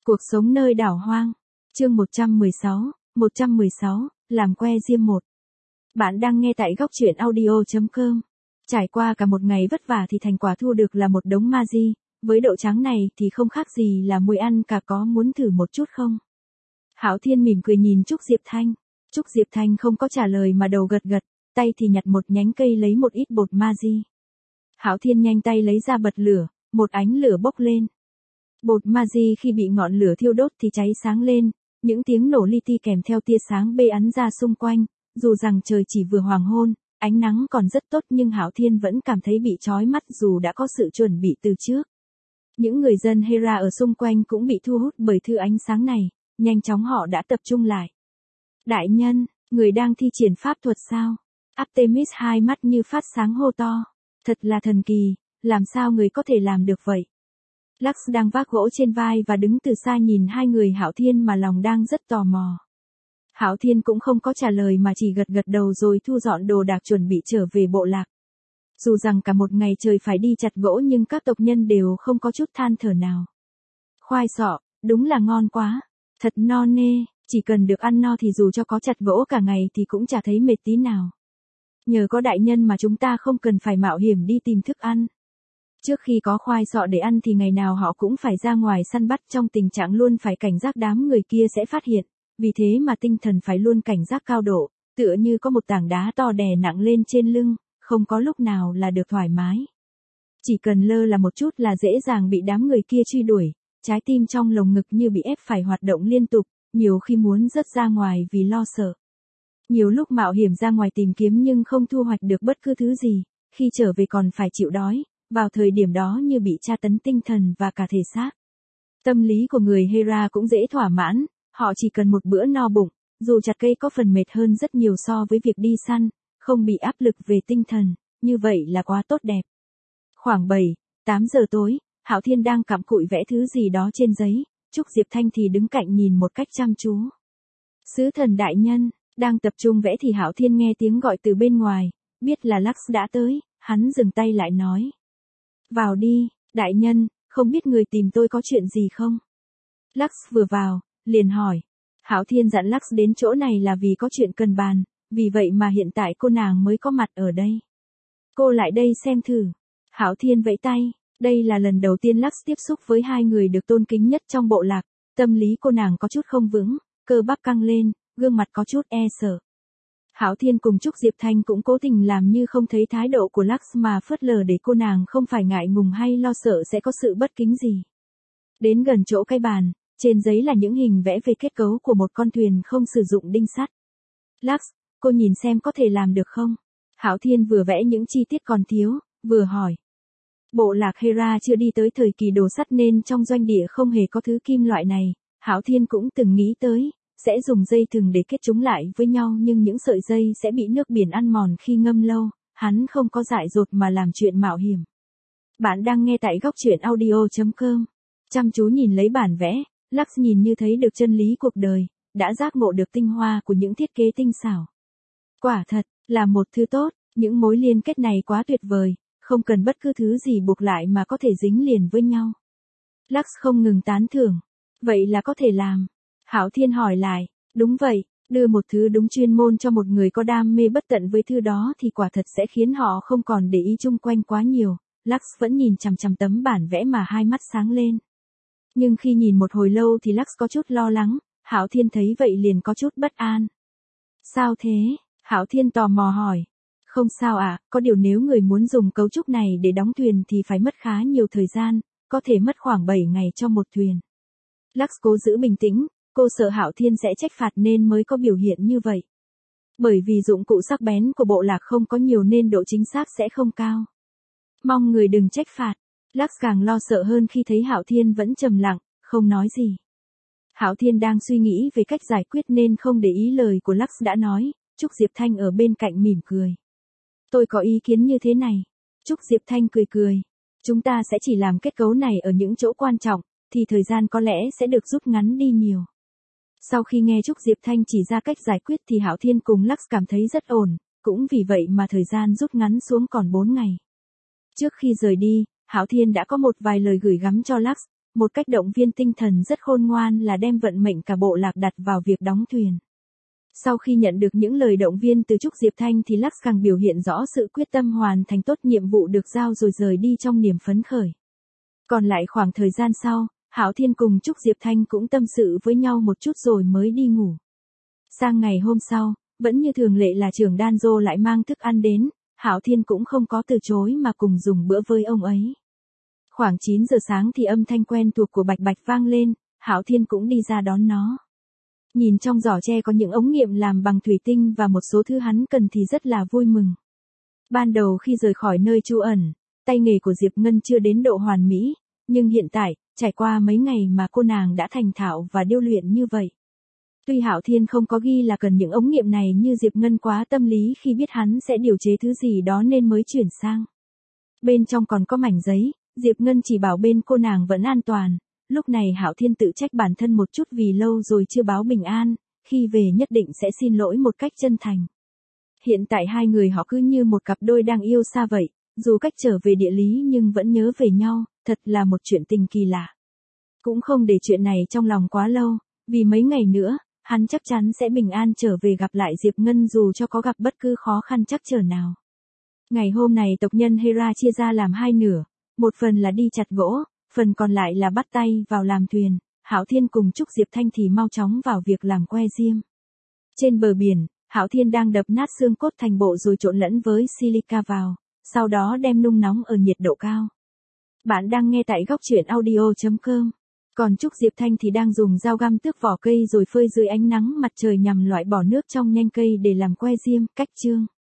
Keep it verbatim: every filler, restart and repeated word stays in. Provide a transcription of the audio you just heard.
Cuộc sống nơi đảo hoang. Chương một trăm mười sáu, một trăm mười sáu, làm que diêm một. Bạn đang nghe tại góc truyện audio chấm com. Trải qua cả một ngày vất vả thì thành quả thu được là một đống Magi, với độ trắng này thì không khác gì là muối ăn cả, có muốn thử một chút không? Hạo Thiên mỉm cười nhìn Trúc Diệp Thanh. Trúc Diệp Thanh không có trả lời mà đầu gật gật, tay thì nhặt một nhánh cây lấy một ít bột Magi. Hạo Thiên nhanh tay lấy ra bật lửa, một ánh lửa bốc lên. Bột Magi khi bị ngọn lửa thiêu đốt thì cháy sáng lên, những tiếng nổ li ti kèm theo tia sáng bê ắn ra xung quanh, dù rằng trời chỉ vừa hoàng hôn, ánh nắng còn rất tốt nhưng Hạo Thiên vẫn cảm thấy bị chói mắt dù đã có sự chuẩn bị từ trước. Những người dân Hera ở xung quanh cũng bị thu hút bởi thứ ánh sáng này, nhanh chóng họ đã tập trung lại. Đại nhân, người đang thi triển pháp thuật sao? Artemis hai mắt như phát sáng hô to. Thật là thần kỳ, làm sao người có thể làm được vậy? Lux đang vác gỗ trên vai và đứng từ xa nhìn hai người Hạo Thiên mà lòng đang rất tò mò. Hạo Thiên cũng không có trả lời mà chỉ gật gật đầu rồi thu dọn đồ đạc chuẩn bị trở về bộ lạc. Dù rằng cả một ngày trời phải đi chặt gỗ nhưng các tộc nhân đều không có chút than thở nào. Khoai sọ, đúng là ngon quá, thật no nê, chỉ cần được ăn no thì dù cho có chặt gỗ cả ngày thì cũng chả thấy mệt tí nào. Nhờ có đại nhân mà chúng ta không cần phải mạo hiểm đi tìm thức ăn. Trước khi có khoai sọ để ăn thì ngày nào họ cũng phải ra ngoài săn bắt trong tình trạng luôn phải cảnh giác đám người kia sẽ phát hiện, vì thế mà tinh thần phải luôn cảnh giác cao độ, tựa như có một tảng đá to đè nặng lên trên lưng, không có lúc nào là được thoải mái. Chỉ cần lơ là một chút là dễ dàng bị đám người kia truy đuổi, trái tim trong lồng ngực như bị ép phải hoạt động liên tục, nhiều khi muốn rớt ra ngoài vì lo sợ. Nhiều lúc mạo hiểm ra ngoài tìm kiếm nhưng không thu hoạch được bất cứ thứ gì, khi trở về còn phải chịu đói, vào thời điểm đó như bị tra tấn tinh thần và cả thể xác. Tâm lý của người Hera cũng dễ thỏa mãn, họ chỉ cần một bữa no bụng, dù chặt cây có phần mệt hơn rất nhiều so với việc đi săn, không bị áp lực về tinh thần, như vậy là quá tốt đẹp. Khoảng bảy, tám giờ tối, Hạo Thiên đang cặm cụi vẽ thứ gì đó trên giấy, Trúc Diệp Thanh thì đứng cạnh nhìn một cách chăm chú. Sứ thần đại nhân, đang tập trung vẽ thì Hạo Thiên nghe tiếng gọi từ bên ngoài, biết là Lux đã tới, hắn dừng tay lại nói. Vào đi, đại nhân, không biết người tìm tôi có chuyện gì không? Lux vừa vào, liền hỏi. Hạo Thiên dặn Lux đến chỗ này là vì có chuyện cần bàn, vì vậy mà hiện tại cô nàng mới có mặt ở đây. Cô lại đây xem thử. Hạo Thiên vẫy tay, đây là lần đầu tiên Lux tiếp xúc với hai người được tôn kính nhất trong bộ lạc, tâm lý cô nàng có chút không vững, cơ bắp căng lên, gương mặt có chút e sợ. Hạo Thiên cùng Trúc Diệp Thanh cũng cố tình làm như không thấy thái độ của Lux mà phớt lờ để cô nàng không phải ngại ngùng hay lo sợ sẽ có sự bất kính gì. Đến gần chỗ cái bàn, trên giấy là những hình vẽ về kết cấu của một con thuyền không sử dụng đinh sắt. Lux, cô nhìn xem có thể làm được không? Hạo Thiên vừa vẽ những chi tiết còn thiếu, vừa hỏi. Bộ lạc Hera chưa đi tới thời kỳ đồ sắt nên trong doanh địa không hề có thứ kim loại này, Hạo Thiên cũng từng nghĩ tới. Sẽ dùng dây thừng để kết chúng lại với nhau nhưng những sợi dây sẽ bị nước biển ăn mòn khi ngâm lâu, hắn không có dại dột mà làm chuyện mạo hiểm. Bạn đang nghe tại góc truyện audio chấm com. Chăm chú nhìn lấy bản vẽ, Lux nhìn như thấy được chân lý cuộc đời, đã giác ngộ được tinh hoa của những thiết kế tinh xảo. Quả thật, là một thứ tốt, những mối liên kết này quá tuyệt vời, không cần bất cứ thứ gì buộc lại mà có thể dính liền với nhau. Lux không ngừng tán thưởng. Vậy là có thể làm. Hạo Thiên hỏi lại, đúng vậy, đưa một thứ đúng chuyên môn cho một người có đam mê bất tận với thứ đó thì quả thật sẽ khiến họ không còn để ý chung quanh quá nhiều. Lux vẫn nhìn chằm chằm tấm bản vẽ mà hai mắt sáng lên. Nhưng khi nhìn một hồi lâu thì Lux có chút lo lắng, Hạo Thiên thấy vậy liền có chút bất an. Sao thế? Hạo Thiên tò mò hỏi. Không sao ạ, à, có điều nếu người muốn dùng cấu trúc này để đóng thuyền thì phải mất khá nhiều thời gian, có thể mất khoảng bảy ngày cho một thuyền. Lux cố giữ bình tĩnh. Cô sợ Hạo Thiên sẽ trách phạt nên mới có biểu hiện như vậy. Bởi vì dụng cụ sắc bén của bộ lạc không có nhiều nên độ chính xác sẽ không cao. Mong người đừng trách phạt. Lux càng lo sợ hơn khi thấy Hạo Thiên vẫn trầm lặng, không nói gì. Hạo Thiên đang suy nghĩ về cách giải quyết nên không để ý lời của Lux đã nói, Trúc Diệp Thanh ở bên cạnh mỉm cười. Tôi có ý kiến như thế này. Trúc Diệp Thanh cười cười. Chúng ta sẽ chỉ làm kết cấu này ở những chỗ quan trọng, thì thời gian có lẽ sẽ được rút ngắn đi nhiều. Sau khi nghe Trúc Diệp Thanh chỉ ra cách giải quyết thì Hạo Thiên cùng Lux cảm thấy rất ổn, cũng vì vậy mà thời gian rút ngắn xuống còn bốn ngày. Trước khi rời đi, Hạo Thiên đã có một vài lời gửi gắm cho Lux, một cách động viên tinh thần rất khôn ngoan là đem vận mệnh cả bộ lạc đặt vào việc đóng thuyền. Sau khi nhận được những lời động viên từ Trúc Diệp Thanh thì Lux càng biểu hiện rõ sự quyết tâm hoàn thành tốt nhiệm vụ được giao rồi rời đi trong niềm phấn khởi. Còn lại khoảng thời gian sau, Hạo Thiên cùng Trúc Diệp Thanh cũng tâm sự với nhau một chút rồi mới đi ngủ. Sang ngày hôm sau, vẫn như thường lệ là trưởng Đan Dô lại mang thức ăn đến, Hạo Thiên cũng không có từ chối mà cùng dùng bữa với ông ấy. Khoảng chín giờ sáng thì âm thanh quen thuộc của Bạch Bạch vang lên, Hạo Thiên cũng đi ra đón nó. Nhìn trong giỏ tre có những ống nghiệm làm bằng thủy tinh và một số thứ hắn cần thì rất là vui mừng. Ban đầu khi rời khỏi nơi trú ẩn, tay nghề của Diệp Ngân chưa đến độ hoàn mỹ, nhưng hiện tại, trải qua mấy ngày mà cô nàng đã thành thạo và điêu luyện như vậy. Tuy Hạo Thiên không có ghi là cần những ống nghiệm này nhưng Diệp Ngân quá tâm lý khi biết hắn sẽ điều chế thứ gì đó nên mới chuyển sang. Bên trong còn có mảnh giấy, Diệp Ngân chỉ bảo bên cô nàng vẫn an toàn. Lúc này Hạo Thiên tự trách bản thân một chút vì lâu rồi chưa báo bình an, khi về nhất định sẽ xin lỗi một cách chân thành. Hiện tại hai người họ cứ như một cặp đôi đang yêu xa vậy, dù cách trở về địa lý nhưng vẫn nhớ về nhau, thật là một chuyện tình kỳ lạ. Cũng không để chuyện này trong lòng quá lâu, vì mấy ngày nữa, hắn chắc chắn sẽ bình an trở về gặp lại Diệp Ngân dù cho có gặp bất cứ khó khăn trắc trở nào. Ngày hôm này tộc nhân Hera chia ra làm hai nửa, một phần là đi chặt gỗ, phần còn lại là bắt tay vào làm thuyền. Hạo Thiên cùng Trúc Diệp Thanh thì mau chóng vào việc làm que diêm. Trên bờ biển, Hạo Thiên đang đập nát xương cốt thành bộ rồi trộn lẫn với silica vào, sau đó đem nung nóng ở nhiệt độ cao. Bạn đang nghe tại góc truyện audio chấm com. Còn Trúc Diệp Thanh thì đang dùng dao găm tước vỏ cây rồi phơi dưới ánh nắng mặt trời nhằm loại bỏ nước trong nhanh cây để làm que diêm. Cách chương